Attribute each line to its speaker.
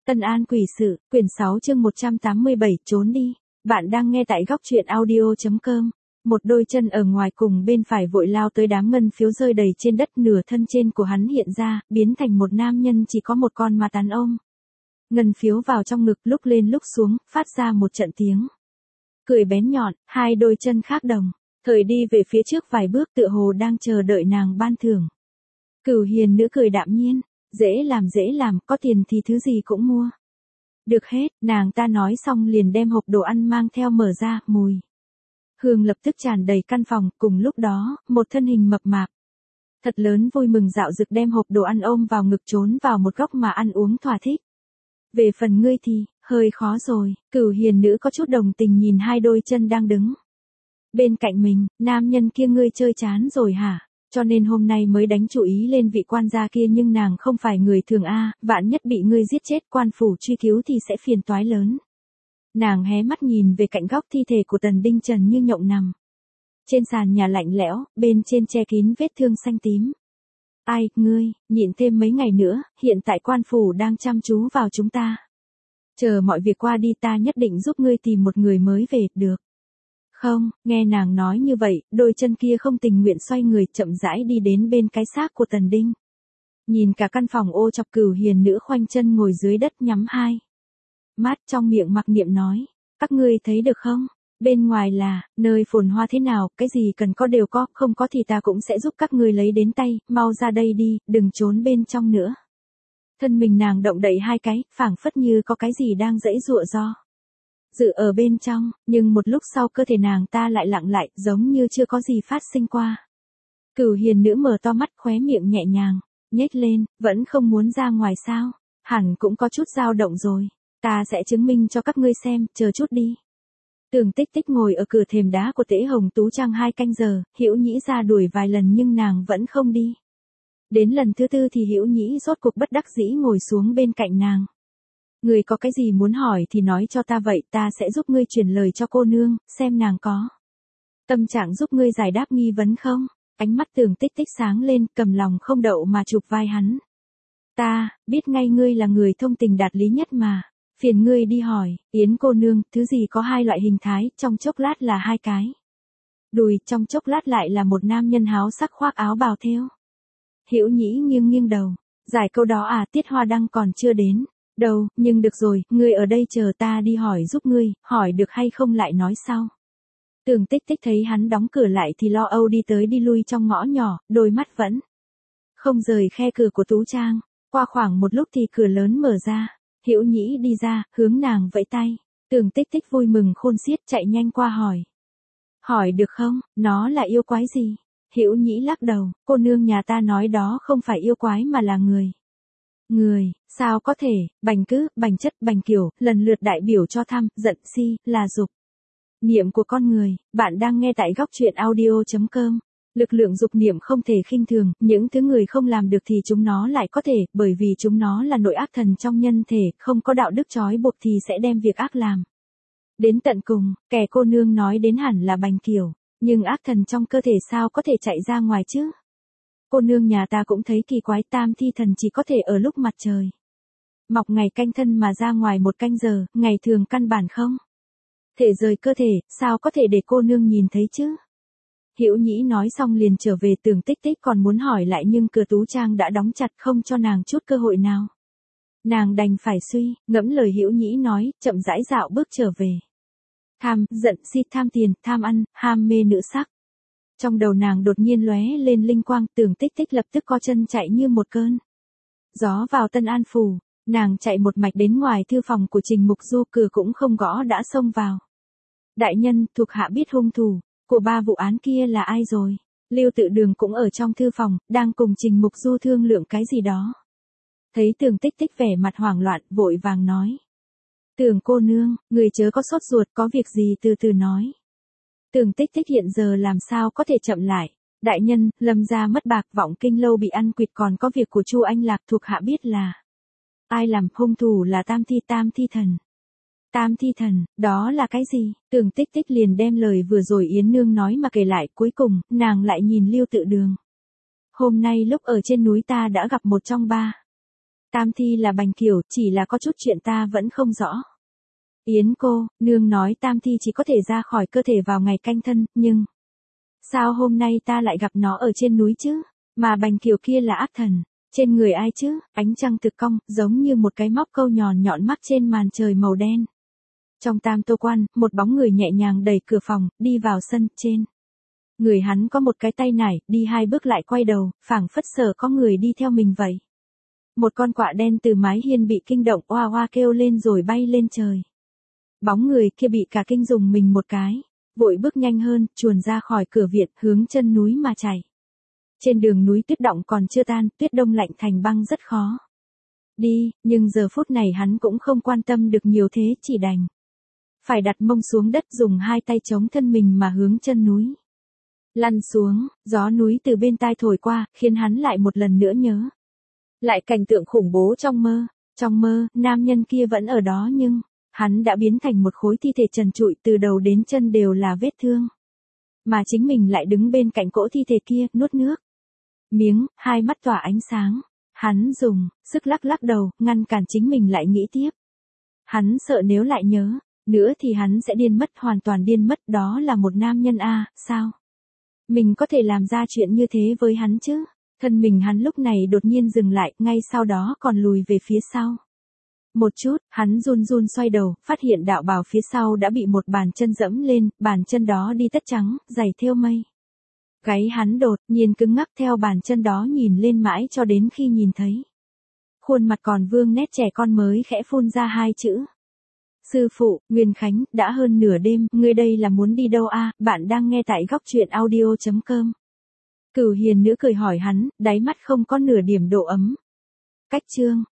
Speaker 1: Tân An quỷ sự, quyển 6 chương 187, trốn đi. Bạn đang nghe tại góc truyện audio.com. Một đôi chân ở ngoài cùng bên phải vội lao tới đám ngân phiếu rơi đầy trên đất, nửa thân trên của hắn hiện ra, biến thành một nam nhân chỉ có một con ma tán ôm. Ngân phiếu vào trong ngực, lúc lên lúc xuống, phát ra một trận tiếng cười bén nhọn, hai đôi chân khác đồng, thời đi về phía trước vài bước tựa hồ đang chờ đợi nàng ban thưởng. Cửu hiền nữ cười đạm nhiên, dễ làm, có tiền thì thứ gì cũng mua. Được hết, nàng ta nói xong liền đem hộp đồ ăn mang theo mở ra, mùi hương lập tức tràn đầy căn phòng, cùng lúc đó, một thân hình mập mạp thật lớn vui mừng dạo dực đem hộp đồ ăn ôm vào ngực trốn vào một góc mà ăn uống thỏa thích. Về phần ngươi thì, hơi khó rồi, Cửu hiền nữ có chút đồng tình nhìn hai đôi chân đang đứng bên cạnh mình, nam nhân kia ngươi chơi chán rồi hả? Cho nên hôm nay mới đánh chú ý lên vị quan gia kia, nhưng nàng không phải người thường a, vạn nhất bị ngươi giết chết, quan phủ truy cứu thì sẽ phiền toái lớn. Nàng hé mắt nhìn về cạnh góc thi thể của Tần Đinh Trần như nhộng nằm trên sàn nhà lạnh lẽo, bên trên che kín vết thương xanh tím. Ai, ngươi, nhịn thêm mấy ngày nữa, hiện tại quan phủ đang chăm chú vào chúng ta. Chờ mọi việc qua đi ta nhất định giúp ngươi tìm một người mới về, được không? Nghe nàng nói như vậy, đôi chân kia không tình nguyện xoay người chậm rãi đi đến bên cái xác của Tần Đinh. Nhìn cả căn phòng ô chọc, Cửu hiền nữ khoanh chân ngồi dưới đất nhắm hai mắt, trong miệng mặc niệm nói, các ngươi thấy được không? Bên ngoài là nơi phồn hoa thế nào, cái gì cần có đều có, không có thì ta cũng sẽ giúp các ngươi lấy đến tay, mau ra đây đi, đừng trốn bên trong nữa. Thân mình nàng động đậy hai cái, phảng phất như có cái gì đang giãy giụa do dự ở bên trong, nhưng một lúc sau cơ thể nàng ta lại lặng lại, giống như chưa có gì phát sinh qua. Cửu hiền nữ mở to mắt, khóe miệng nhẹ nhàng nhếch lên, vẫn không muốn ra ngoài sao? Hẳn cũng có chút dao động rồi. Ta sẽ chứng minh cho các ngươi xem, chờ chút đi. Tưởng Tích Tích ngồi ở cửa thềm đá của Tế Hồng Tú Trang 2 canh giờ, Hữu Nhĩ ra đuổi vài lần nhưng nàng vẫn không đi. Đến lần thứ tư thì Hữu Nhĩ rốt cuộc bất đắc dĩ ngồi xuống bên cạnh nàng. Ngươi có cái gì muốn hỏi thì nói cho ta vậy, ta sẽ giúp ngươi truyền lời cho cô nương, xem nàng có tâm trạng giúp ngươi giải đáp nghi vấn không? Ánh mắt Tưởng Tích Tích sáng lên, cầm lòng không đậu mà chụp vai hắn. Ta, biết ngay ngươi là người thông tình đạt lý nhất mà. Phiền ngươi đi hỏi, Yến cô nương, thứ gì có hai loại hình thái, trong chốc lát là hai cái đùi, trong chốc lát lại là một nam nhân háo sắc khoác áo bào thêu. Hữu Nhĩ nghiêng nghiêng đầu, giải câu đó à, Tiết Hoa Đăng còn chưa đến đâu, nhưng được rồi, ngươi ở đây chờ ta đi hỏi giúp ngươi, hỏi được hay không lại nói sau. Tưởng Tích Tích thấy hắn đóng cửa lại thì lo âu đi tới đi lui trong ngõ nhỏ, đôi mắt vẫn không rời khe cửa của Tú Trang. Qua khoảng một lúc thì cửa lớn mở ra, Hữu Nhĩ đi ra, hướng nàng vẫy tay. Tưởng Tích Tích vui mừng khôn xiết chạy nhanh qua hỏi. Hỏi được không, nó là yêu quái gì? Hữu Nhĩ lắc đầu, cô nương nhà ta nói đó không phải yêu quái mà là người. Người, sao có thể, bành cứ, bành chất, bành kiểu, lần lượt đại biểu cho tham, giận, si, là dục niệm của con người. Bạn đang nghe tại góc truyện audio.com. Lực lượng dục niệm không thể khinh thường, những thứ người không làm được thì chúng nó lại có thể, bởi vì chúng nó là nội ác thần trong nhân thể, không có đạo đức trói buộc thì sẽ đem việc ác làm đến tận cùng. Kẻ cô nương nói đến hẳn là bành kiểu, nhưng ác thần trong cơ thể sao có thể chạy ra ngoài chứ? Cô nương nhà ta cũng thấy kỳ quái, tam thi thần chỉ có thể ở lúc mặt trời mọc ngày canh thân mà ra ngoài một canh giờ, ngày thường căn bản không thể rời cơ thể, sao có thể để cô nương nhìn thấy chứ? Hữu Nhĩ nói xong liền trở về. Tưởng Tích Tích còn muốn hỏi lại nhưng cửa Tú Trang đã đóng chặt, không cho nàng chút cơ hội nào. Nàng đành phải suy ngẫm lời Hữu Nhĩ nói, chậm rãi dạo bước trở về. Tham, giận, si, tham tiền, tham ăn, ham mê nữ sắc. Trong đầu nàng đột nhiên lóe lên linh quang, Tưởng Tích Tích lập tức co chân chạy như một cơn gió vào Tân An phủ. Nàng chạy một mạch đến ngoài thư phòng của Trình Mục Du, cửa cũng không gõ đã xông vào. Đại nhân, thuộc hạ biết hung thủ của 3 vụ án kia là ai rồi. Lưu Tự Đường cũng ở trong thư phòng, đang cùng Trình Mục Du thương lượng cái gì đó. Thấy Tưởng Tích Tích vẻ mặt hoảng loạn, vội vàng nói. Tưởng cô nương, người chớ có sốt ruột, có việc gì từ từ nói. Tưởng Tích Tích hiện giờ làm sao có thể chậm lại. Đại nhân, Lâm gia mất bạc, Vọng Kinh lâu bị ăn quỵt, còn có việc của Chu Anh Lạc, thuộc hạ biết là ai làm, hung thủ là tam thi thần. Tam thi thần, đó là cái gì? Tưởng Tích Tích liền đem lời vừa rồi Yến Nương nói mà kể lại, cuối cùng, nàng lại nhìn Lưu Tự Đường. Hôm nay lúc ở trên núi ta đã gặp một trong 3 Tam thi là Bành Kiều, chỉ là có chút chuyện ta vẫn không rõ. Yến cô, nương nói tam thi chỉ có thể ra khỏi cơ thể vào ngày canh thân, nhưng sao hôm nay ta lại gặp nó ở trên núi chứ? Mà Bành Kiều kia là ác thần, trên người ai chứ? Ánh trăng thực cong, giống như một cái móc câu nhọn nhọn mắc trên màn trời màu đen. Trong Tam Tô Quan, một bóng người nhẹ nhàng đẩy cửa phòng, đi vào sân, trên người hắn có một cái tay nải, đi 2 bước lại quay đầu, phảng phất sợ có người đi theo mình vậy. Một con quạ đen từ mái hiên bị kinh động oa oa kêu lên rồi bay lên trời. Bóng người kia bị cả kinh dùng mình một cái, vội bước nhanh hơn, chuồn ra khỏi cửa viện, hướng chân núi mà chạy. Trên đường núi tuyết động còn chưa tan, tuyết đông lạnh thành băng rất khó đi, nhưng giờ phút này hắn cũng không quan tâm được nhiều thế, chỉ đành phải đặt mông xuống đất, dùng 2 tay chống thân mình mà hướng chân núi lăn xuống. Gió núi từ bên tai thổi qua, khiến hắn lại một lần nữa nhớ lại cảnh tượng khủng bố trong mơ. Trong mơ, nam nhân kia vẫn ở đó nhưng hắn đã biến thành một khối thi thể trần trụi, từ đầu đến chân đều là vết thương. Mà chính mình lại đứng bên cạnh cỗ thi thể kia, nuốt nước miếng, 2 mắt tỏa ánh sáng. Hắn dùng sức lắc lắc đầu, ngăn cản chính mình lại nghĩ tiếp. Hắn sợ nếu lại nhớ nữa thì hắn sẽ điên mất, hoàn toàn điên mất. Đó là một nam nhân a, sao mình có thể làm ra chuyện như thế với hắn chứ? Thân mình hắn lúc này đột nhiên dừng lại, ngay sau đó còn lùi về phía sau một chút. Hắn run run xoay đầu, phát hiện đạo bào phía sau đã bị một bàn chân dẫm lên, bàn chân đó đi tất trắng, giày thêu mây. Gáy hắn đột nhiên cứng ngắc, theo bàn chân đó nhìn lên mãi cho đến khi nhìn thấy khuôn mặt còn vương nét trẻ con mới khẽ phun ra 2 chữ. Sư phụ. Nguyên Khánh, đã hơn nửa đêm, ngươi đây là muốn đi đâu a? Bạn đang nghe tại góc truyện audio.com. Cửu hiền nữ cười hỏi hắn, đáy mắt không có nửa điểm độ ấm. Cách chương